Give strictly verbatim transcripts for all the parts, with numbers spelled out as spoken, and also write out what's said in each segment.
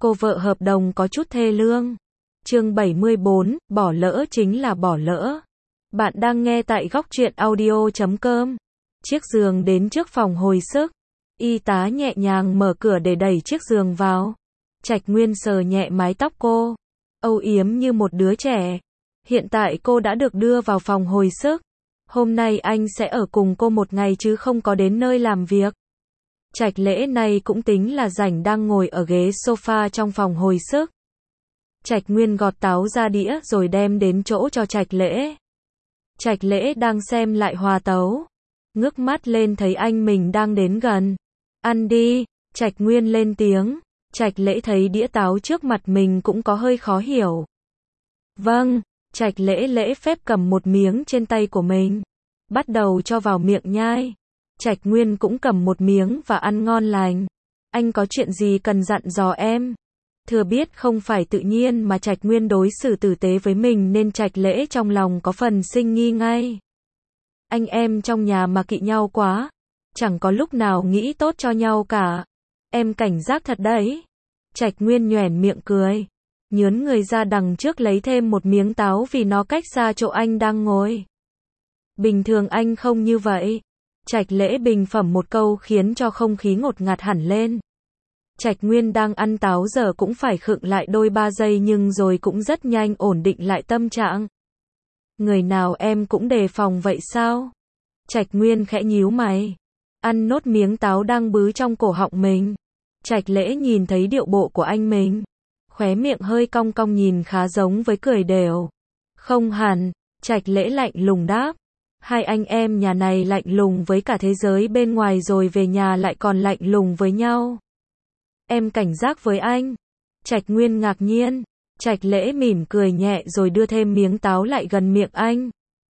Cô vợ hợp đồng có chút thê lương. Chương bảy mươi bốn, bỏ lỡ chính là bỏ lỡ. Bạn đang nghe tại góc truyện audio chấm com. Chiếc giường đến trước phòng hồi sức. Y tá nhẹ nhàng mở cửa để đẩy chiếc giường vào. Trạch Nguyên sờ nhẹ mái tóc cô, âu yếm như một đứa trẻ. Hiện tại cô đã được đưa vào phòng hồi sức. Hôm nay anh sẽ ở cùng cô một ngày chứ không có đến nơi làm việc. Trạch Lễ này cũng tính là rảnh đang ngồi ở ghế sofa trong phòng hồi sức. Trạch Nguyên gọt táo ra đĩa rồi đem đến chỗ cho Trạch Lễ. Trạch Lễ đang xem lại hòa tấu, ngước mắt lên thấy anh mình đang đến gần. Ăn đi, Trạch Nguyên lên tiếng. Trạch Lễ thấy đĩa táo trước mặt mình cũng có hơi khó hiểu. Vâng, Trạch Lễ lễ phép cầm một miếng trên tay của mình, bắt đầu cho vào miệng nhai. Trạch Nguyên cũng cầm một miếng và ăn ngon lành. Anh có chuyện gì cần dặn dò em? Thừa biết không phải tự nhiên mà Trạch Nguyên đối xử tử tế với mình nên Trạch Lễ trong lòng có phần sinh nghi ngay. Anh em trong nhà mà kỵ nhau quá, chẳng có lúc nào nghĩ tốt cho nhau cả. Em cảnh giác thật đấy. Trạch Nguyên nhoẻn miệng cười, nhướn người ra đằng trước lấy thêm một miếng táo vì nó cách xa chỗ anh đang ngồi. Bình thường anh không như vậy. Trạch Lễ bình phẩm một câu khiến cho không khí ngột ngạt hẳn lên. Trạch Nguyên đang ăn táo giờ cũng phải khựng lại đôi ba giây nhưng rồi cũng rất nhanh ổn định lại tâm trạng. Người nào em cũng đề phòng vậy sao? Trạch Nguyên khẽ nhíu mày, ăn nốt miếng táo đang bứ trong cổ họng mình. Trạch Lễ nhìn thấy điệu bộ của anh mình, khóe miệng hơi cong cong nhìn khá giống với cười đều. Không hẳn, Trạch Lễ lạnh lùng đáp. Hai anh em nhà này lạnh lùng với cả thế giới bên ngoài rồi về nhà lại còn lạnh lùng với nhau. Em cảnh giác với anh. Trạch Nguyên ngạc nhiên. Trạch Lễ mỉm cười nhẹ rồi đưa thêm miếng táo lại gần miệng anh.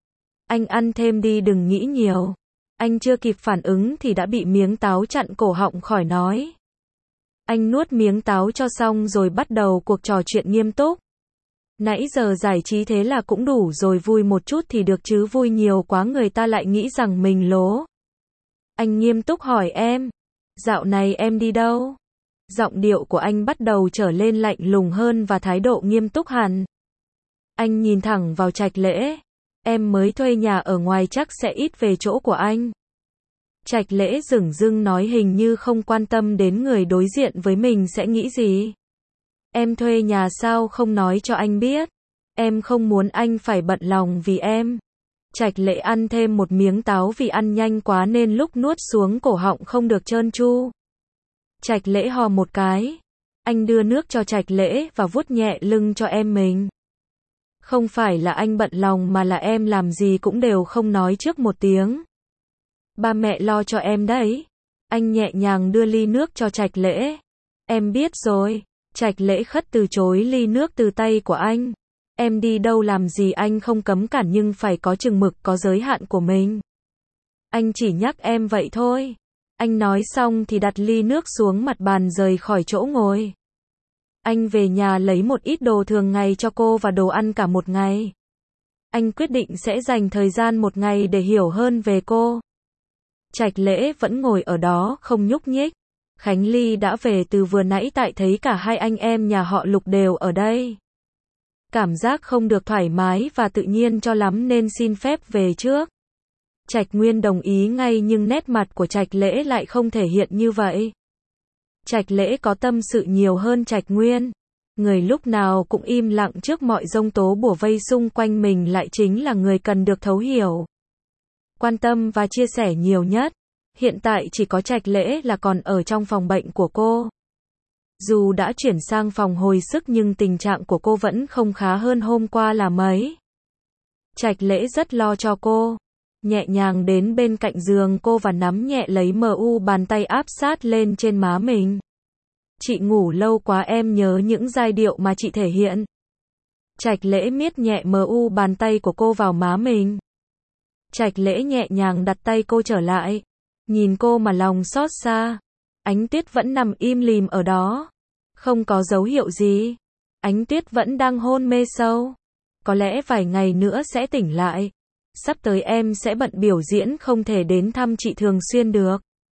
Anh ăn thêm đi, đừng nghĩ nhiều. Anh chưa kịp phản ứng thì đã bị miếng táo chặn cổ họng khỏi nói. Anh nuốt miếng táo cho xong rồi bắt đầu cuộc trò chuyện nghiêm túc. Nãy giờ giải trí thế là cũng đủ rồi, vui một chút thì được chứ vui nhiều quá người ta lại nghĩ rằng mình lố. Anh nghiêm túc hỏi em, dạo này em đi đâu? Giọng điệu của anh bắt đầu trở lên lạnh lùng hơn và thái độ nghiêm túc hẳn. Anh nhìn thẳng vào Trạch Lễ. Em mới thuê nhà ở ngoài chắc sẽ ít về chỗ của anh. Trạch Lễ dửng dưng nói hình như không quan tâm đến người đối diện với mình sẽ nghĩ gì. Em thuê nhà sao không nói cho anh biết? Em không muốn anh phải bận lòng vì em. Trạch Lễ ăn thêm một miếng táo vì ăn nhanh quá nên lúc nuốt xuống cổ họng không được trơn tru. Trạch Lễ hò một cái. Anh đưa nước cho Trạch Lễ và vuốt nhẹ lưng cho em mình. Không phải là anh bận lòng mà là em làm gì cũng đều không nói trước một tiếng. Ba mẹ lo cho em đấy. Anh nhẹ nhàng đưa ly nước cho Trạch Lễ. Em biết rồi. Trạch Lễ khất từ chối ly nước từ tay của anh. Em đi đâu làm gì anh không cấm cản nhưng phải có chừng mực, có giới hạn của mình. Anh chỉ nhắc em vậy thôi. Anh nói xong thì đặt ly nước xuống mặt bàn rời khỏi chỗ ngồi. Anh về nhà lấy một ít đồ thường ngày cho cô và đồ ăn cả một ngày. Anh quyết định sẽ dành thời gian một ngày để hiểu hơn về cô. Trạch Lễ vẫn ngồi ở đó không nhúc nhích. Khánh Ly đã về từ vừa nãy tại thấy cả hai anh em nhà họ Lục đều ở đây. Cảm giác không được thoải mái và tự nhiên cho lắm nên xin phép về trước. Trạch Nguyên đồng ý ngay nhưng nét mặt của Trạch Lễ lại không thể hiện như vậy. Trạch Lễ có tâm sự nhiều hơn Trạch Nguyên. Người lúc nào cũng im lặng trước mọi giông tố bủa vây xung quanh mình lại chính là người cần được thấu hiểu, quan tâm và chia sẻ nhiều nhất. Hiện tại chỉ có Trạch Lễ là còn ở trong phòng bệnh của cô. Dù đã chuyển sang phòng hồi sức nhưng tình trạng của cô vẫn không khá hơn hôm qua là mấy. Trạch Lễ rất lo cho cô. Nhẹ nhàng đến bên cạnh giường cô và nắm nhẹ lấy mờ u bàn tay áp sát lên trên má mình. Chị ngủ lâu quá em nhớ những giai điệu mà chị thể hiện. Trạch Lễ miết nhẹ mờ u bàn tay của cô vào má mình. Trạch Lễ nhẹ nhàng đặt tay cô trở lại. Nhìn cô mà lòng xót xa. Ánh Tuyết vẫn nằm im lìm ở đó. Không có dấu hiệu gì. Ánh Tuyết vẫn đang hôn mê sâu. Có lẽ vài ngày nữa sẽ tỉnh lại. Sắp tới em sẽ bận biểu diễn không thể đến thăm chị thường xuyên được.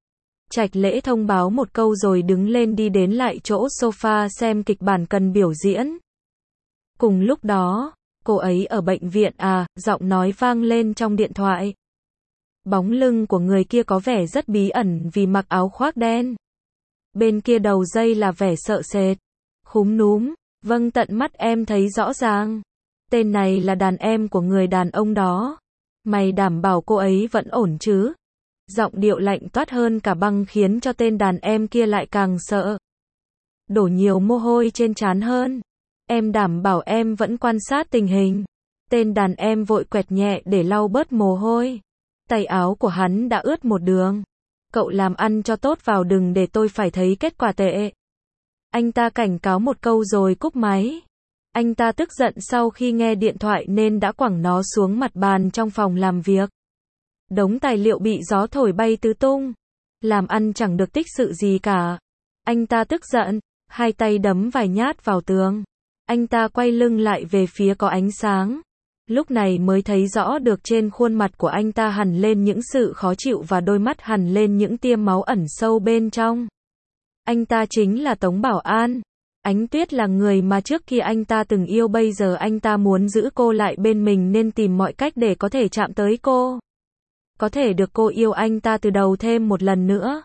Trạch Lễ thông báo một câu rồi đứng lên đi đến lại chỗ sofa xem kịch bản cần biểu diễn. Cùng lúc đó, cô ấy ở bệnh viện à, giọng nói vang lên trong điện thoại. Bóng lưng của người kia có vẻ rất bí ẩn vì mặc áo khoác đen. Bên kia đầu dây là vẻ sợ sệt. Khúm núm, vâng tận mắt em thấy rõ ràng. Tên này là đàn em của người đàn ông đó. Mày đảm bảo cô ấy vẫn ổn chứ? Giọng điệu lạnh toát hơn cả băng khiến cho tên đàn em kia lại càng sợ. Đổ nhiều mồ hôi trên trán hơn. Em đảm bảo em vẫn quan sát tình hình. Tên đàn em vội quẹt nhẹ để lau bớt mồ hôi. Tay áo của hắn đã ướt một đường. Cậu làm ăn cho tốt vào đừng để tôi phải thấy kết quả tệ. Anh ta cảnh cáo một câu rồi cúp máy. Anh ta tức giận sau khi nghe điện thoại nên đã quẳng nó xuống mặt bàn trong phòng làm việc. Đống tài liệu bị gió thổi bay tứ tung. Làm ăn chẳng được tích sự gì cả. Anh ta tức giận, hai tay đấm vài nhát vào tường. Anh ta quay lưng lại về phía có ánh sáng. Lúc này mới thấy rõ được trên khuôn mặt của anh ta hằn lên những sự khó chịu và đôi mắt hằn lên những tia máu ẩn sâu bên trong. Anh ta chính là Tống Bảo An. Ánh Tuyết là người mà trước kia anh ta từng yêu, bây giờ anh ta muốn giữ cô lại bên mình nên tìm mọi cách để có thể chạm tới cô. Có thể được cô yêu anh ta từ đầu thêm một lần nữa.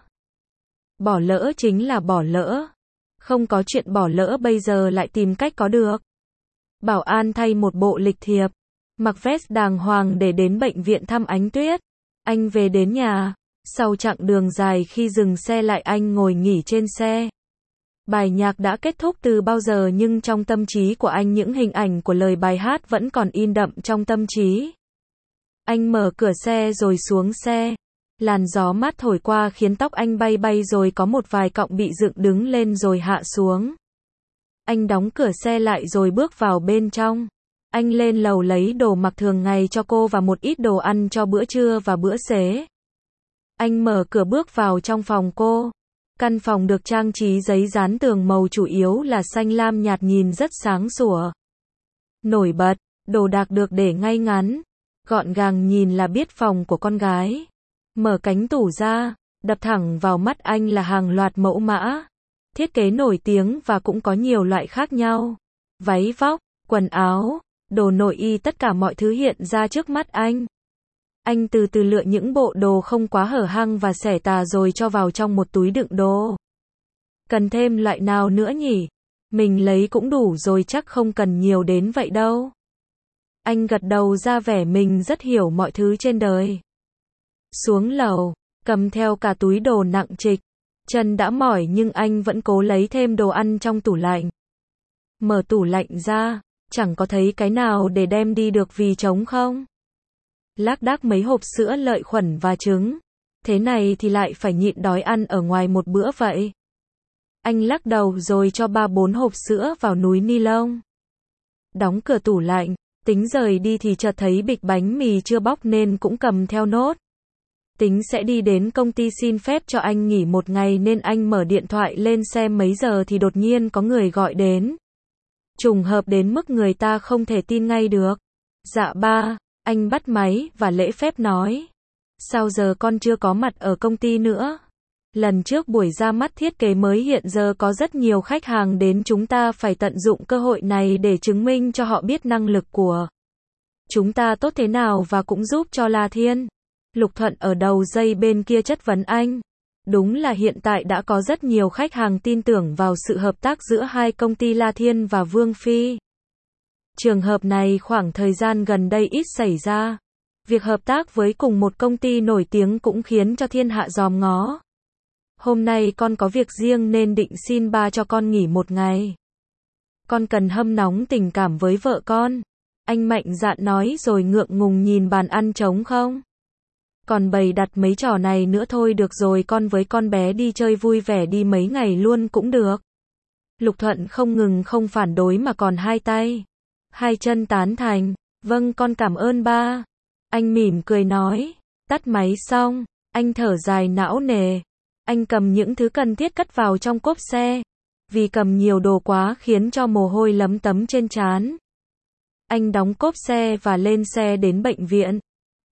Bỏ lỡ chính là bỏ lỡ. Không có chuyện bỏ lỡ bây giờ lại tìm cách có được. Bảo An thay một bộ lịch thiệp, mặc vest đàng hoàng để đến bệnh viện thăm Ánh Tuyết. Anh về đến nhà. Sau chặng đường dài khi dừng xe lại anh ngồi nghỉ trên xe. Bài nhạc đã kết thúc từ bao giờ nhưng trong tâm trí của anh những hình ảnh của lời bài hát vẫn còn in đậm trong tâm trí. Anh mở cửa xe rồi xuống xe. Làn gió mát thổi qua khiến tóc anh bay bay rồi có một vài cọng bị dựng đứng lên rồi hạ xuống. Anh đóng cửa xe lại rồi bước vào bên trong. Anh lên lầu lấy đồ mặc thường ngày cho cô và một ít đồ ăn cho bữa trưa và bữa xế. Anh mở cửa bước vào trong phòng cô. Căn phòng được trang trí giấy dán tường màu chủ yếu là xanh lam nhạt nhìn rất sáng sủa. Nổi bật, đồ đạc được để ngay ngắn. Gọn gàng nhìn là biết phòng của con gái. Mở cánh tủ ra, đập thẳng vào mắt anh là hàng loạt mẫu mã. Thiết kế nổi tiếng và cũng có nhiều loại khác nhau. Váy vóc, quần áo, đồ nội y tất cả mọi thứ hiện ra trước mắt anh. Anh từ từ lựa những bộ đồ không quá hở hang và xẻ tà rồi cho vào trong một túi đựng đồ. Cần thêm loại nào nữa nhỉ? Mình lấy cũng đủ rồi chắc không cần nhiều đến vậy đâu. Anh gật đầu ra vẻ mình rất hiểu mọi thứ trên đời. Xuống lầu, cầm theo cả túi đồ nặng trịch. Chân đã mỏi nhưng anh vẫn cố lấy thêm đồ ăn trong tủ lạnh. Mở tủ lạnh ra, chẳng có thấy cái nào để đem đi được vì trống không. Lác đác mấy hộp sữa lợi khuẩn và trứng. Thế này thì lại phải nhịn đói ăn ở ngoài một bữa vậy. Anh lắc đầu rồi cho ba bốn hộp sữa vào núi ni lông. Đóng cửa tủ lạnh, tính rời đi thì chợt thấy bịch bánh mì chưa bóc nên cũng cầm theo nốt. Tính sẽ đi đến công ty xin phép cho anh nghỉ một ngày nên anh mở điện thoại lên xem mấy giờ thì đột nhiên có người gọi đến. Trùng hợp đến mức người ta không thể tin ngay được. Dạ ba, anh bắt máy và lễ phép nói. Sao giờ con chưa có mặt ở công ty nữa? Lần trước buổi ra mắt thiết kế mới hiện giờ có rất nhiều khách hàng đến, chúng ta phải tận dụng cơ hội này để chứng minh cho họ biết năng lực của chúng ta tốt thế nào và cũng giúp cho La Thiên. Lục Thuận ở đầu dây bên kia chất vấn anh. Đúng là hiện tại đã có rất nhiều khách hàng tin tưởng vào sự hợp tác giữa hai công ty La Thiên và Vương Phi. Trường hợp này khoảng thời gian gần đây ít xảy ra. Việc hợp tác với cùng một công ty nổi tiếng cũng khiến cho thiên hạ dòm ngó. Hôm nay con có việc riêng nên định xin ba cho con nghỉ một ngày. Con cần hâm nóng tình cảm với vợ con. Anh mạnh dạn nói rồi ngượng ngùng nhìn bàn ăn trống không. Còn bày đặt mấy trò này nữa thôi được rồi, con với con bé đi chơi vui vẻ đi mấy ngày luôn cũng được. Lục Thuận không ngừng không phản đối mà còn hai tay, hai chân tán thành. Vâng con cảm ơn ba. Anh mỉm cười nói. Tắt máy xong, anh thở dài não nề. Anh cầm những thứ cần thiết cất vào trong cốp xe. Vì cầm nhiều đồ quá khiến cho mồ hôi lấm tấm trên trán. Anh đóng cốp xe và lên xe đến bệnh viện.